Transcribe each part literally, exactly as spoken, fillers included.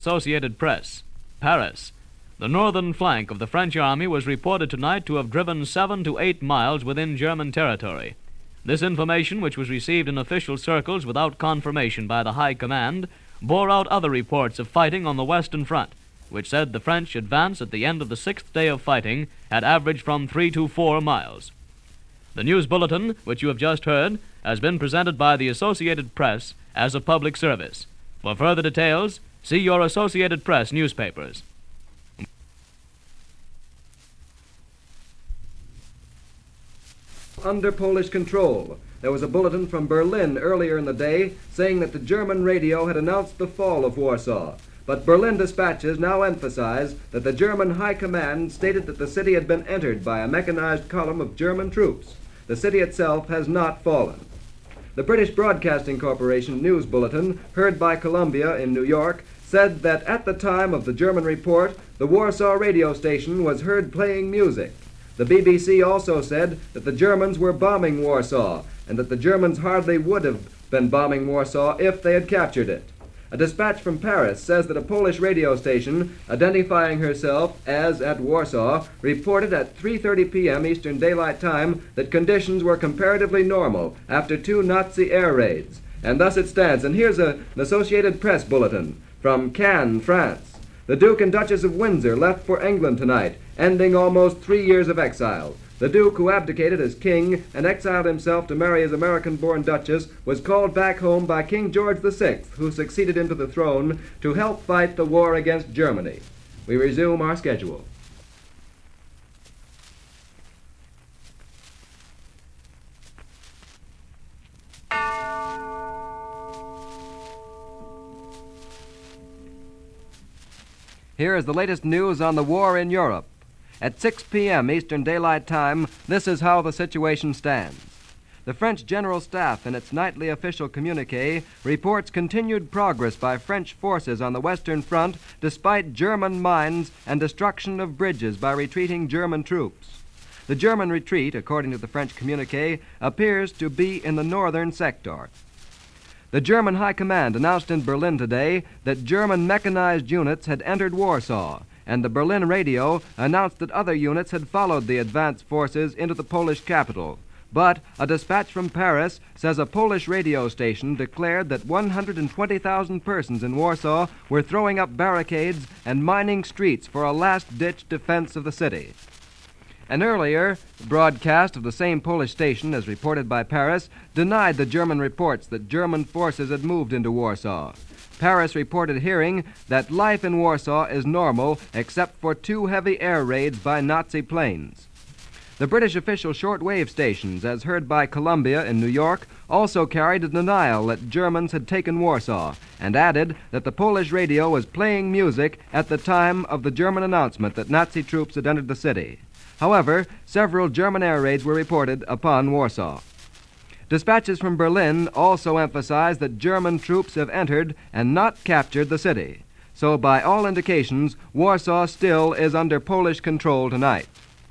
Associated Press, Paris. The northern flank of the French army was reported tonight to have driven seven to eight miles within German territory. This information, which was received in official circles without confirmation by the High Command, bore out other reports of fighting on the Western Front, which said the French advance at the end of the sixth day of fighting had averaged from three to four miles. The news bulletin, which you have just heard, has been presented by the Associated Press as a public service. For further details, see your Associated Press newspapers. Under Polish control. There was a bulletin from Berlin earlier in the day saying that the German radio had announced the fall of Warsaw. But Berlin dispatches now emphasize that the German High Command stated that the city had been entered by a mechanized column of German troops. The city itself has not fallen. The British Broadcasting Corporation news bulletin, heard by Columbia in New York, said that at the time of the German report, the Warsaw radio station was heard playing music. The B B C also said that the Germans were bombing Warsaw, and that the Germans hardly would have been bombing Warsaw if they had captured it. A dispatch from Paris says that a Polish radio station, identifying herself as at Warsaw, reported at three thirty p.m. Eastern Daylight Time that conditions were comparatively normal after two Nazi air raids. And thus it stands. And here's a, an Associated Press bulletin from Cannes, France. The Duke and Duchess of Windsor left for England tonight, ending almost three years of exile. The Duke, who abdicated as king and exiled himself to marry his American-born Duchess, was called back home by King George the Sixth, who succeeded him to the throne to help fight the war against Germany. We resume our schedule. Here is the latest news on the war in Europe. At six p.m. Eastern Daylight Time, this is how the situation stands. The French General Staff, in its nightly official communique, reports continued progress by French forces on the Western Front despite German mines and destruction of bridges by retreating German troops. The German retreat, according to the French communique, appears to be in the northern sector. The German High Command announced in Berlin today that German mechanized units had entered Warsaw, and the Berlin radio announced that other units had followed the advance forces into the Polish capital. But a dispatch from Paris says a Polish radio station declared that one hundred twenty thousand persons in Warsaw were throwing up barricades and mining streets for a last-ditch defense of the city. An earlier broadcast of the same Polish station, as reported by Paris, denied the German reports that German forces had moved into Warsaw. Paris reported hearing that life in Warsaw is normal except for two heavy air raids by Nazi planes. The British official shortwave stations, as heard by Columbia in New York, also carried a denial that Germans had taken Warsaw, and added that the Polish radio was playing music at the time of the German announcement that Nazi troops had entered the city. However, several German air raids were reported upon Warsaw. Dispatches from Berlin also emphasize that German troops have entered and not captured the city. So by all indications, Warsaw still is under Polish control tonight.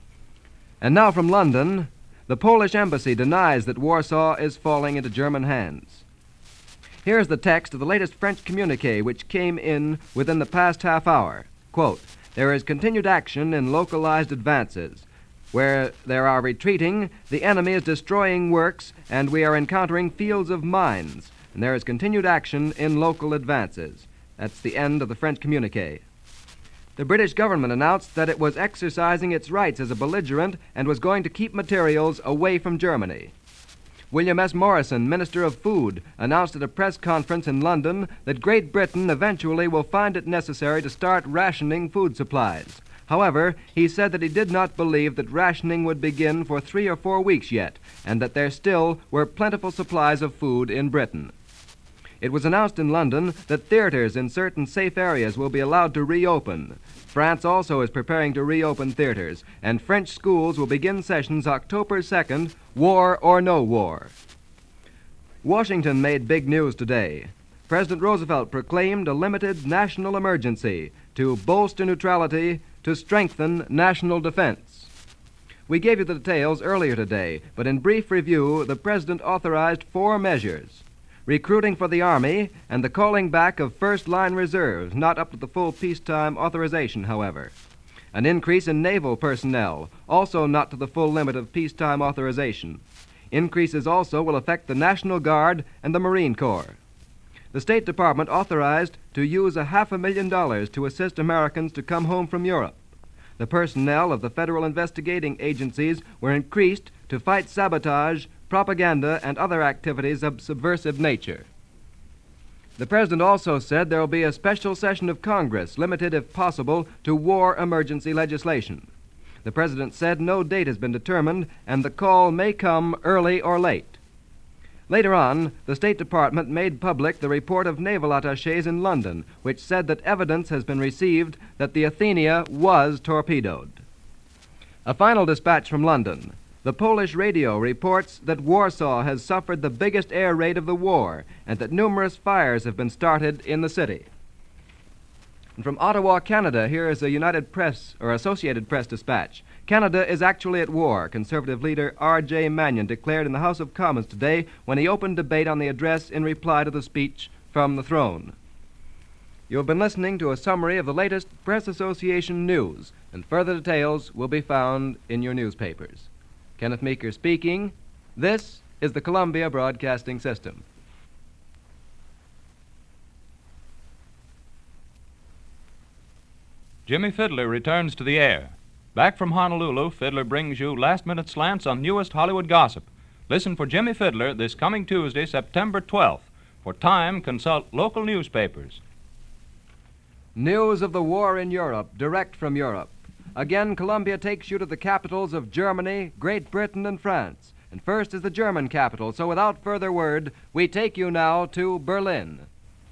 And now from London, the Polish embassy denies that Warsaw is falling into German hands. Here's the text of the latest French communique which came in within the past half hour. Quote, "There is continued action in localized advances. Where there are retreating, the enemy is destroying works, and we are encountering fields of mines. And there is continued action in local advances." That's the end of the French communique. The British government announced that it was exercising its rights as a belligerent and was going to keep materials away from Germany. William S. Morrison, Minister of Food, announced at a press conference in London that Great Britain eventually will find it necessary to start rationing food supplies. However, he said that he did not believe that rationing would begin for three or four weeks yet, and that there still were plentiful supplies of food in Britain. It was announced in London that theaters in certain safe areas will be allowed to reopen. France also is preparing to reopen theaters, and French schools will begin sessions October second, war or no war. Washington made big news today. President Roosevelt proclaimed a limited national emergency to bolster neutrality, to strengthen national defense. We gave you the details earlier today, but in brief review, the President authorized four measures. recruiting for the Army, and the calling back of first-line reserves, not up to the full peacetime authorization, however. An increase in naval personnel, also not to the full limit of peacetime authorization. Increases also will affect the National Guard and the Marine Corps. The State Department authorized to use a half a million dollars to assist Americans to come home from Europe. The personnel of the federal investigating agencies were increased to fight sabotage, propaganda, and other activities of subversive nature. The President also said there will be a special session of Congress, limited if possible to war emergency legislation. The President said no date has been determined and the call may come early or late. Later on, the State Department made public the report of naval attachés in London, which said that evidence has been received that the Athenia was torpedoed. A final dispatch from London. The Polish radio reports that Warsaw has suffered the biggest air raid of the war and that numerous fires have been started in the city. And from Ottawa, Canada, here is a United Press or Associated Press dispatch. Canada is actually at war, Conservative leader R J Mannion declared in the House of Commons today when he opened debate on the address in reply to the speech from the throne. You have been listening to a summary of the latest Press Association news, and further details will be found in your newspapers. Kenneth Meeker speaking. This is the Columbia Broadcasting System. Jimmy Fiddler returns to the air. Back from Honolulu, Fiddler brings you last-minute slants on newest Hollywood gossip. Listen for Jimmy Fiddler this coming Tuesday, September twelfth. For time, consult local newspapers. News of the war in Europe, direct from Europe. Again, Columbia takes you to the capitals of Germany, Great Britain, and France. And first is the German capital, so without further word, we take you now to Berlin.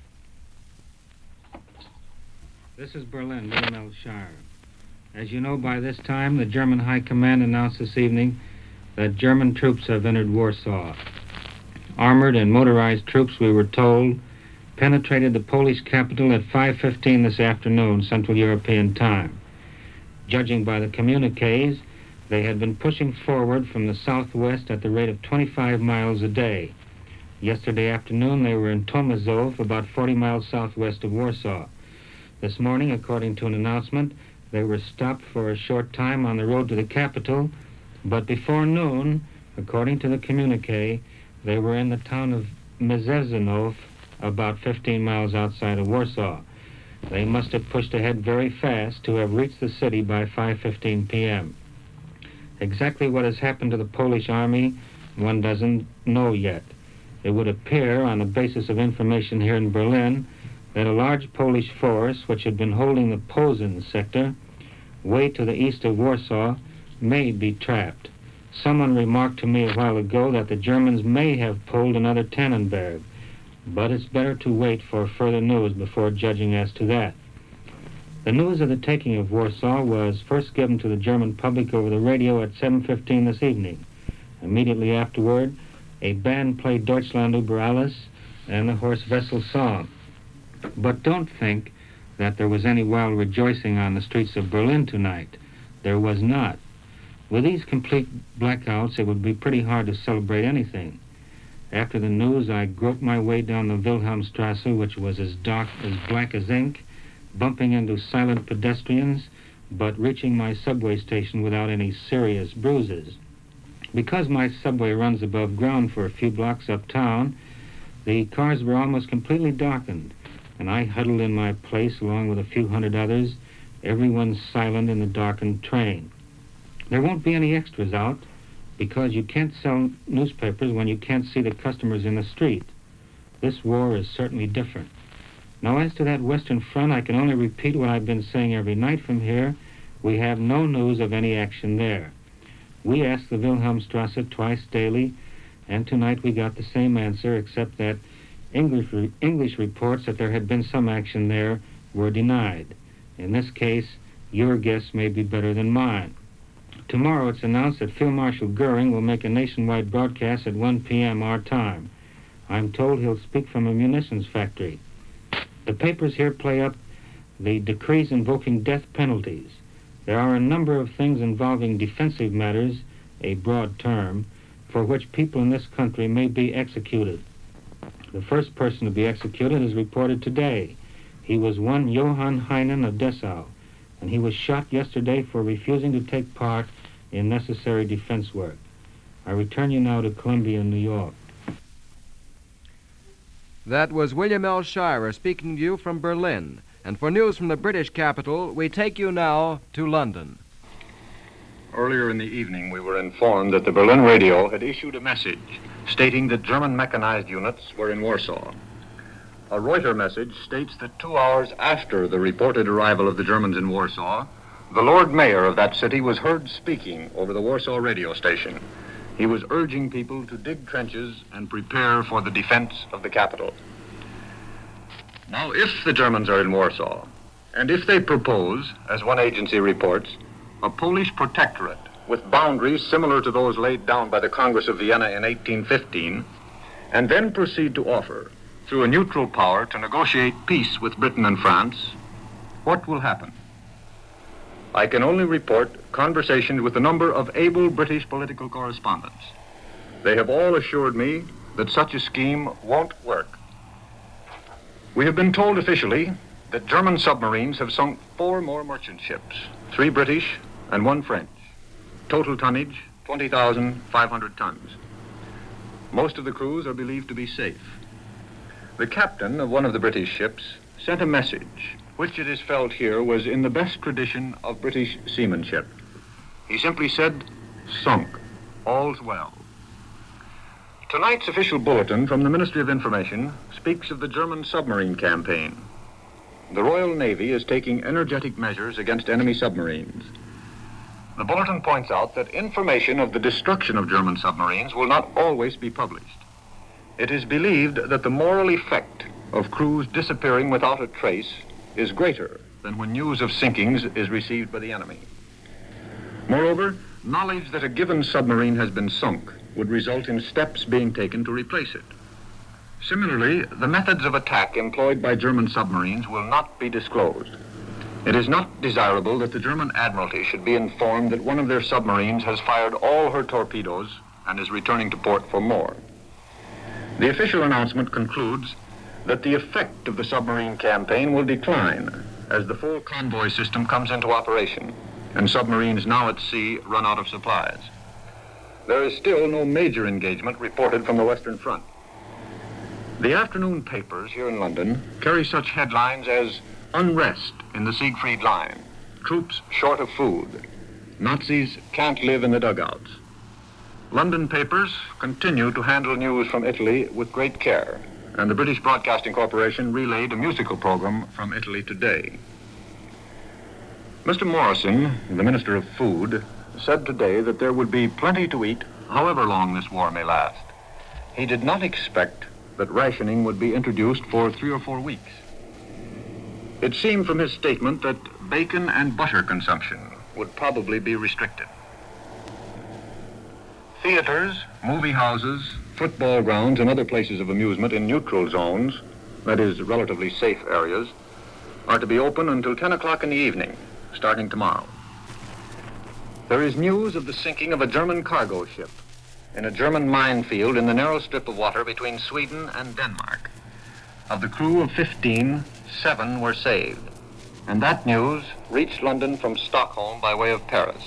This is Berlin, William L. Shire. As you know, by this time, the German High Command announced this evening that German troops have entered Warsaw. Armored and motorized troops, we were told, penetrated the Polish capital at five fifteen this afternoon, Central European time. Judging by the communiques, they had been pushing forward from the southwest at the rate of twenty-five miles a day. Yesterday afternoon, they were in Tomaszów, about forty miles southwest of Warsaw. This morning, according to an announcement, they were stopped for a short time on the road to the capital, but before noon, according to the communique, they were in the town of Mierzęcinow, about fifteen miles outside of Warsaw. They must have pushed ahead very fast to have reached the city by five fifteen p.m. Exactly what has happened to the Polish army, one doesn't know yet. It would appear, on the basis of information here in Berlin, that a large Polish force, which had been holding the Posen sector, way to the east of Warsaw, may be trapped. Someone remarked to me a while ago that the Germans may have pulled another Tannenberg, but it's better to wait for further news before judging as to that. The news of the taking of Warsaw was first given to the German public over the radio at seven fifteen this evening. Immediately afterward, a band played Deutschland über alles and the Horst Wessel song. But don't think that there was any wild rejoicing on the streets of Berlin tonight. There was not. With these complete blackouts, it would be pretty hard to celebrate anything. After the news, I groped my way down the Wilhelmstrasse, which was as dark, as black as ink, bumping into silent pedestrians, but reaching my subway station without any serious bruises. Because my subway runs above ground for a few blocks uptown, the cars were almost completely darkened, and I huddled in my place along with a few hundred others, everyone silent in the darkened train. There won't be any extras out, because you can't sell newspapers when you can't see the customers in the street. This war is certainly different. Now, as to that Western Front, I can only repeat what I've been saying every night from here. We have no news of any action there. We ask the Wilhelmstrasse twice daily, and tonight we got the same answer, except that English, re- English reports that there had been some action there were denied. In this case, your guess may be better than mine. Tomorrow it's announced that Field Marshal Goering will make a nationwide broadcast at one p.m. our time. I'm told he'll speak from a munitions factory. The papers here play up the decrees invoking death penalties. There are a number of things involving defensive matters, a broad term, for which people in this country may be executed. The first person to be executed is reported today. He was one Johann Heinen of Dessau, and he was shot yesterday for refusing to take part in necessary defense work. I return you now to Columbia, New York. That was William L. Shirer speaking to you from Berlin. And for news from the British capital, we take you now to London. Earlier in the evening, we were informed that the Berlin radio had issued a message stating that German mechanized units were in Warsaw. A Reuters message states that two hours after the reported arrival of the Germans in Warsaw, the Lord Mayor of that city was heard speaking over the Warsaw radio station. He was urging people to dig trenches and prepare for the defense of the capital. Now, if the Germans are in Warsaw, and if they propose, as one agency reports, a Polish protectorate with boundaries similar to those laid down by the Congress of Vienna in eighteen fifteen, and then proceed to offer, through a neutral power, to negotiate peace with Britain and France, what will happen? I can only report conversations with a number of able British political correspondents. They have all assured me that such a scheme won't work. We have been told officially that German submarines have sunk four more merchant ships, three British and one French. Total tonnage, twenty thousand five hundred tons. Most of the crews are believed to be safe. The captain of one of the British ships sent a message, which it is felt here was in the best tradition of British seamanship. He simply said, "Sunk. All's well." Tonight's official bulletin from the Ministry of Information speaks of the German submarine campaign. The Royal Navy is taking energetic measures against enemy submarines. The bulletin points out that information of the destruction of German submarines will not always be published. It is believed that the moral effect of crews disappearing without a trace is greater than when news of sinkings is received by the enemy. Moreover, knowledge that a given submarine has been sunk would result in steps being taken to replace it. Similarly, the methods of attack employed by German submarines will not be disclosed. It is not desirable that the German Admiralty should be informed that one of their submarines has fired all her torpedoes and is returning to port for more. The official announcement concludes that the effect of the submarine campaign will decline as the full convoy system comes into operation and submarines now at sea run out of supplies. There is still no major engagement reported from the Western Front. The afternoon papers here in London carry such headlines as "Unrest in the Siegfried Line," "Troops short of food," "Nazis can't live in the dugouts." London papers continue to handle news from Italy with great care, and the British Broadcasting Corporation relayed a musical program from Italy today. Mister Morrison, the Minister of Food, said today that there would be plenty to eat however long this war may last. He did not expect that rationing would be introduced for three or four weeks. It seemed from his statement that bacon and butter consumption would probably be restricted. Theaters, movie houses, football grounds, and other places of amusement in neutral zones, that is, relatively safe areas, are to be open until ten o'clock in the evening, starting tomorrow. There is news of the sinking of a German cargo ship in a German minefield in the narrow strip of water between Sweden and Denmark. Of the crew of fifteen, seven were saved, and that news reached London from Stockholm by way of Paris.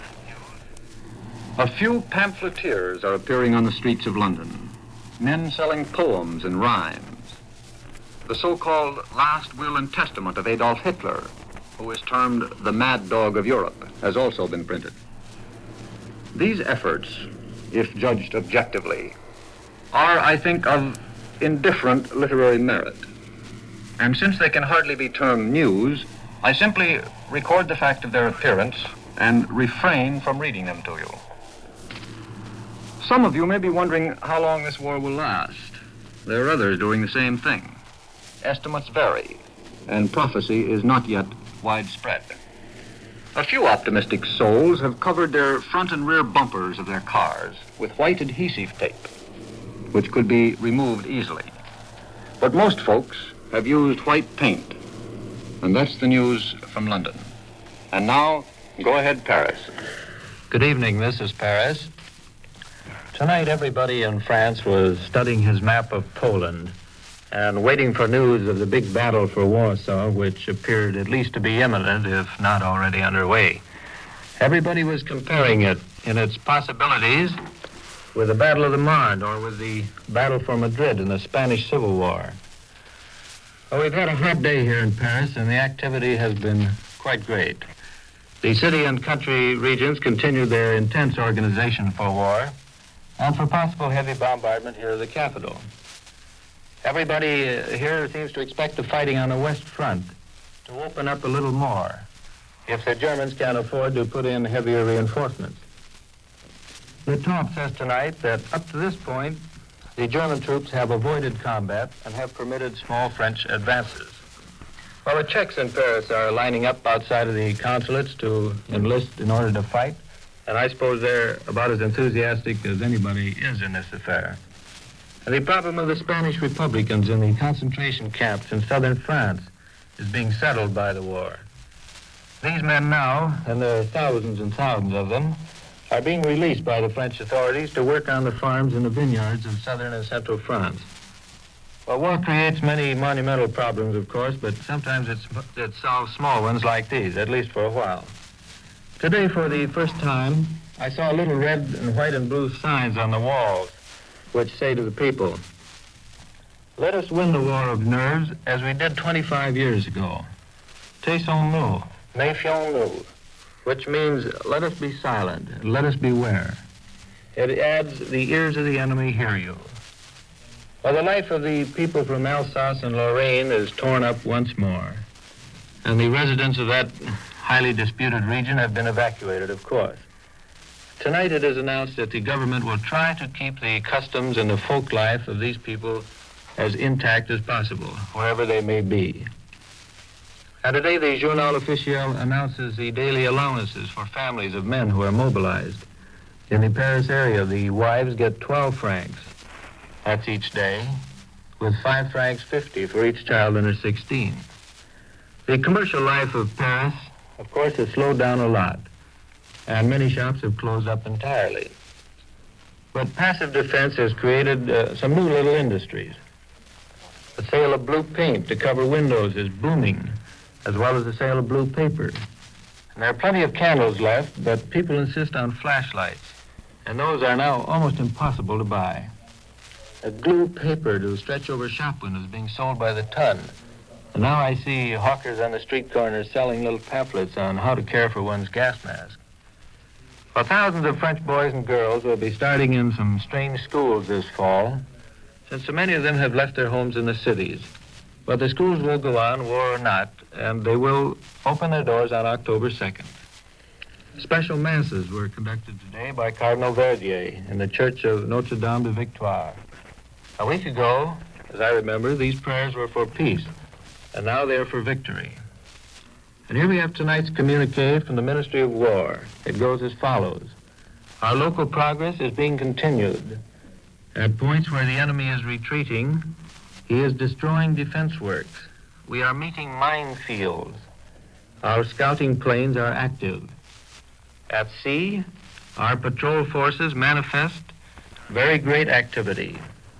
A few pamphleteers are appearing on the streets of London, men selling poems and rhymes. The so-called Last Will and Testament of Adolf Hitler, who is termed the mad dog of Europe, has also been printed. These efforts, if judged objectively, are, I think, of indifferent literary merit. And since they can hardly be termed news, I simply record the fact of their appearance and refrain from reading them to you. Some of you may be wondering how long this war will last. There are others doing the same thing. Estimates vary, and prophecy is not yet widespread. A few optimistic souls have covered their front and rear bumpers of their cars with white adhesive tape, which could be removed easily. But most folks have used white paint, and that's the news from London. And now, go ahead, Paris. Good evening, Missus Paris. Tonight, everybody in France was studying his map of Poland and waiting for news of the big battle for Warsaw, which appeared at least to be imminent, if not already underway. Everybody was comparing it in its possibilities with the Battle of the Marne or with the battle for Madrid in the Spanish Civil War. Well, we've had a hot day here in Paris, and the activity has been quite great. The city and country regions continue their intense organization for war and for possible heavy bombardment here of the capital. Everybody uh, here seems to expect the fighting on the West Front to open up a little more if the Germans can't afford to put in heavier reinforcements. The talk says tonight that up to this point, the German troops have avoided combat and have permitted small French advances. Well, the Czechs in Paris are lining up outside of the consulates to enlist in order to fight, and I suppose they're about as enthusiastic as anybody is in this affair. And the problem of the Spanish Republicans in the concentration camps in southern France is being settled by the war. These men now, and there are thousands and thousands of them, are being released by the French authorities to work on the farms and the vineyards of southern and central France. Well, war creates many monumental problems, of course, but sometimes it's, it solves small ones like these, at least for a while. Today, for the first time, I saw little red and white and blue signs on the walls which say to the people, "Let us win the war of nerves as we did twenty-five years ago. Taisons-nous, méfions-nous," which means let us be silent, and let us beware. It adds the ears of the enemy hear you. Well, the life of the people from Alsace and Lorraine is torn up once more, and the residents of that highly disputed region have been evacuated, of course. Tonight it is announced that the government will try to keep the customs and the folk life of these people as intact as possible, wherever they may be. And today the Journal Officiel announces the daily allowances for families of men who are mobilized. In the Paris area, the wives get twelve francs. That's each day, with five francs fifty for each child under sixteen. The commercial life of Paris, of course, has slowed down a lot, and many shops have closed up entirely. But passive defense has created uh, some new little industries. The sale of blue paint to cover windows is booming, as well as the sale of blue paper. And there are plenty of candles left, but people insist on flashlights, and those are now almost impossible to buy. A glue paper to stretch over shop windows being sold by the ton. And now I see hawkers on the street corners selling little pamphlets on how to care for one's gas mask. Well, thousands of French boys and girls will be starting in some strange schools this fall, since so many of them have left their homes in the cities. But the schools will go on, war or not, and they will open their doors on October second. Special masses were conducted today by Cardinal Verdier in the Church of Notre Dame de Victoire. A week ago, as I remember, these prayers were for peace, and now they're for victory. And here we have tonight's communique from the Ministry of War. It goes as follows. Our local progress is being continued. At points where the enemy is retreating, he is destroying defense works. We are meeting minefields. Our scouting planes are active. At sea, our patrol forces manifest very great activity.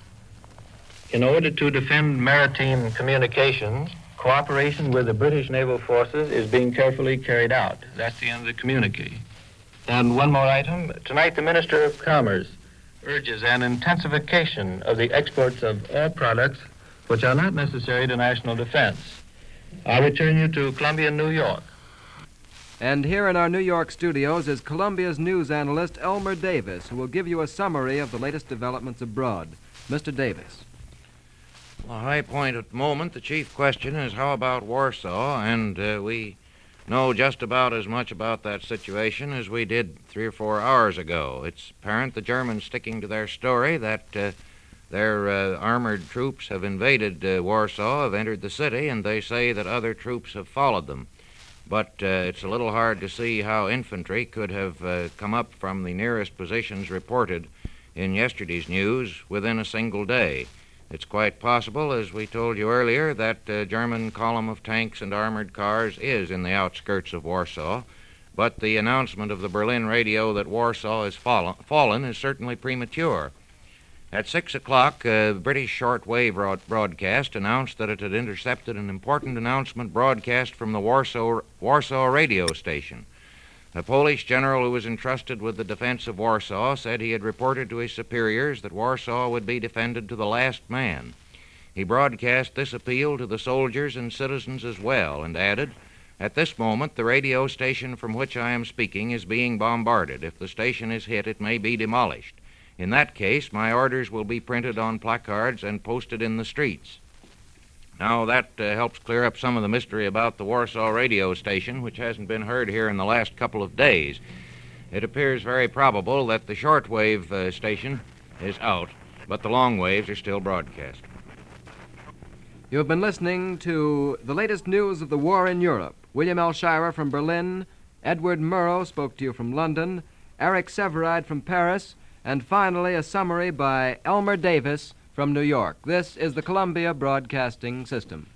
In order to defend maritime communications, cooperation with the British naval forces is being carefully carried out. That's the end of the communique. And one more item. Tonight, the Minister of Commerce urges an intensification of the exports of all products which are not necessary to national defense. I'll return you to Columbia, New York. And here in our New York studios is Columbia's news analyst Elmer Davis, who will give you a summary of the latest developments abroad. Mister Davis. The high point at the moment, the chief question is how about Warsaw, and uh, we know just about as much about that situation as we did three or four hours ago. It's apparent the Germans sticking to their story that uh, their uh, armored troops have invaded uh, Warsaw, have entered the city, and they say that other troops have followed them. But uh, it's a little hard to see how infantry could have uh, come up from the nearest positions reported in yesterday's news within a single day. It's quite possible, as we told you earlier, that a German column of tanks and armored cars is in the outskirts of Warsaw, but the announcement of the Berlin radio that Warsaw has fallen, fallen is certainly premature. At six o'clock, a British shortwave broad- broadcast announced that it had intercepted an important announcement broadcast from the Warsaw, Warsaw radio station. The Polish general who was entrusted with the defense of Warsaw said he had reported to his superiors that Warsaw would be defended to the last man. He broadcast this appeal to the soldiers and citizens as well, and added, "At this moment, the radio station from which I am speaking is being bombarded. If the station is hit, it may be demolished. In that case, my orders will be printed on placards and posted in the streets." Now, that uh, helps clear up some of the mystery about the Warsaw radio station, which hasn't been heard here in the last couple of days. It appears very probable that the shortwave uh, station is out, but the long waves are still broadcast. You have been listening to the latest news of the war in Europe. William L. Shirer from Berlin, Edward Murrow spoke to you from London, Eric Severide from Paris, and finally a summary by Elmer Davis from New York. This is the Columbia Broadcasting System.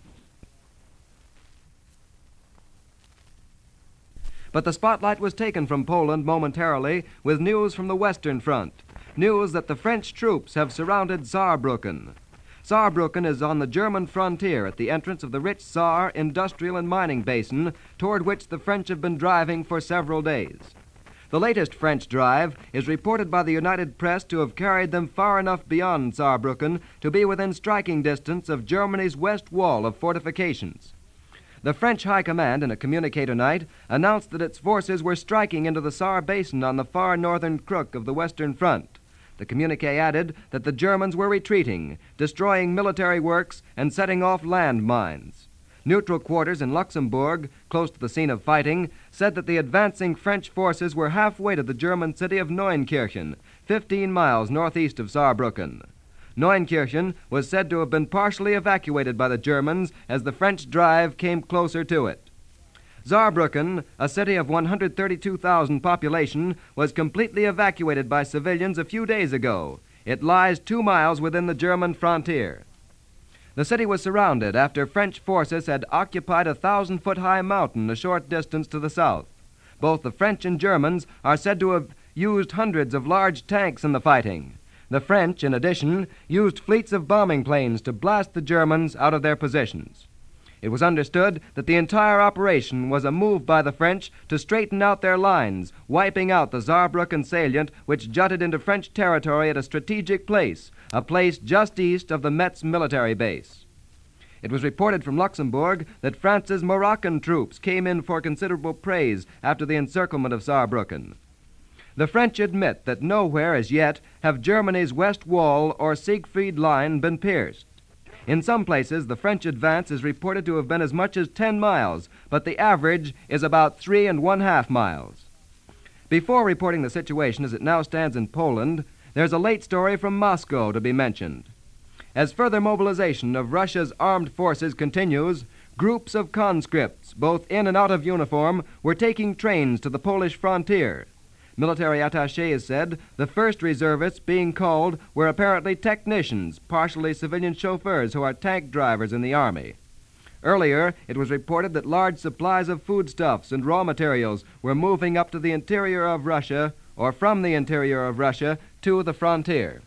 But the spotlight was taken from Poland momentarily with news from the Western Front. News that the French troops have surrounded Saarbrücken. Saarbrücken is on the German frontier at the entrance of the rich Saar industrial and mining basin toward which the French have been driving for several days. The latest French drive is reported by the United Press to have carried them far enough beyond Saarbrücken to be within striking distance of Germany's west wall of fortifications. The French High Command, in a communique tonight, announced that its forces were striking into the Saar Basin on the far northern crook of the Western Front. The communique added that the Germans were retreating, destroying military works, and setting off land mines. Neutral quarters in Luxembourg, close to the scene of fighting, said that the advancing French forces were halfway to the German city of Neunkirchen, fifteen miles northeast of Saarbrücken. Neunkirchen was said to have been partially evacuated by the Germans as the French drive came closer to it. Saarbrücken, a city of one hundred thirty-two thousand population, was completely evacuated by civilians a few days ago. It lies two miles within the German frontier. The city was surrounded after French forces had occupied a thousand-foot-high mountain a short distance to the south. Both the French and Germans are said to have used hundreds of large tanks in the fighting. The French, in addition, used fleets of bombing planes to blast the Germans out of their positions. It was understood that the entire operation was a move by the French to straighten out their lines, wiping out the Saarbrücken salient, which jutted into French territory at a strategic place, a place just east of the Metz military base. It was reported from Luxembourg that France's Moroccan troops came in for considerable praise after the encirclement of Saarbrücken. The French admit that nowhere as yet have Germany's West Wall or Siegfried Line been pierced. In some places, the French advance is reported to have been as much as ten miles, but the average is about three and one-half miles. Before reporting the situation as it now stands in Poland, there's a late story from Moscow to be mentioned. As further mobilization of Russia's armed forces continues, groups of conscripts, both in and out of uniform, were taking trains to the Polish frontier. Military attachés said the first reservists being called were apparently technicians, partially civilian chauffeurs who are tank drivers in the Army. Earlier, it was reported that large supplies of foodstuffs and raw materials were moving up to the interior of Russia, or from the interior of Russia, to the frontier.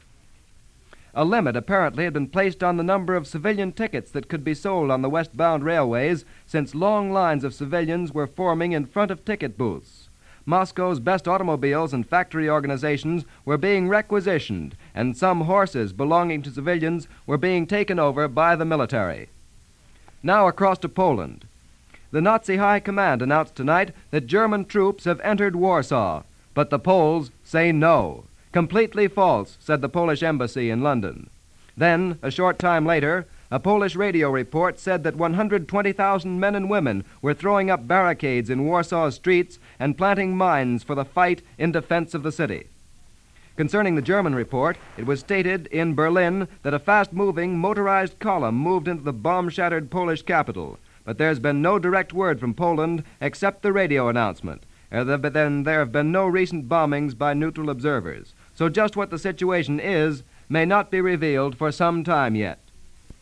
A limit apparently had been placed on the number of civilian tickets that could be sold on the westbound railways, since long lines of civilians were forming in front of ticket booths. Moscow's best automobiles and factory organizations were being requisitioned, and some horses belonging to civilians were being taken over by the military. Now across to Poland. The Nazi High Command announced tonight that German troops have entered Warsaw, but the Poles say no. Completely false, said the Polish embassy in London. Then, a short time later, a Polish radio report said that one hundred twenty thousand men and women were throwing up barricades in Warsaw's streets and planting mines for the fight in defense of the city. Concerning the German report, it was stated in Berlin that a fast-moving motorized column moved into the bomb-shattered Polish capital, but there's been no direct word from Poland except the radio announcement. But then there have been no recent bombings by neutral observers, so just what the situation is may not be revealed for some time yet.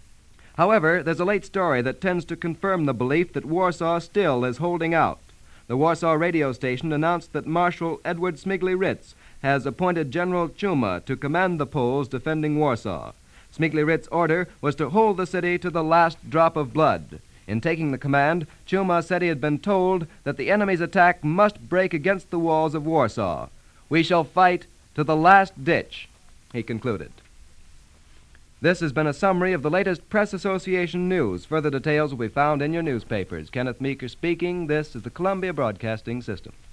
However, there's a late story that tends to confirm the belief that Warsaw still is holding out. the Warsaw radio station announced that Marshal Edward Smigly Ritz has appointed General Chuma to command the Poles defending Warsaw. Smigly Ritz's order was to hold the city to the last drop of blood. In taking the command, Chuma said he had been told that the enemy's attack must break against the walls of Warsaw. "We shall fight to the last ditch," he concluded. This has been a summary of the latest Press Association news. Further details will be found in your newspapers. Kenneth Meeker speaking. This is the Columbia Broadcasting System.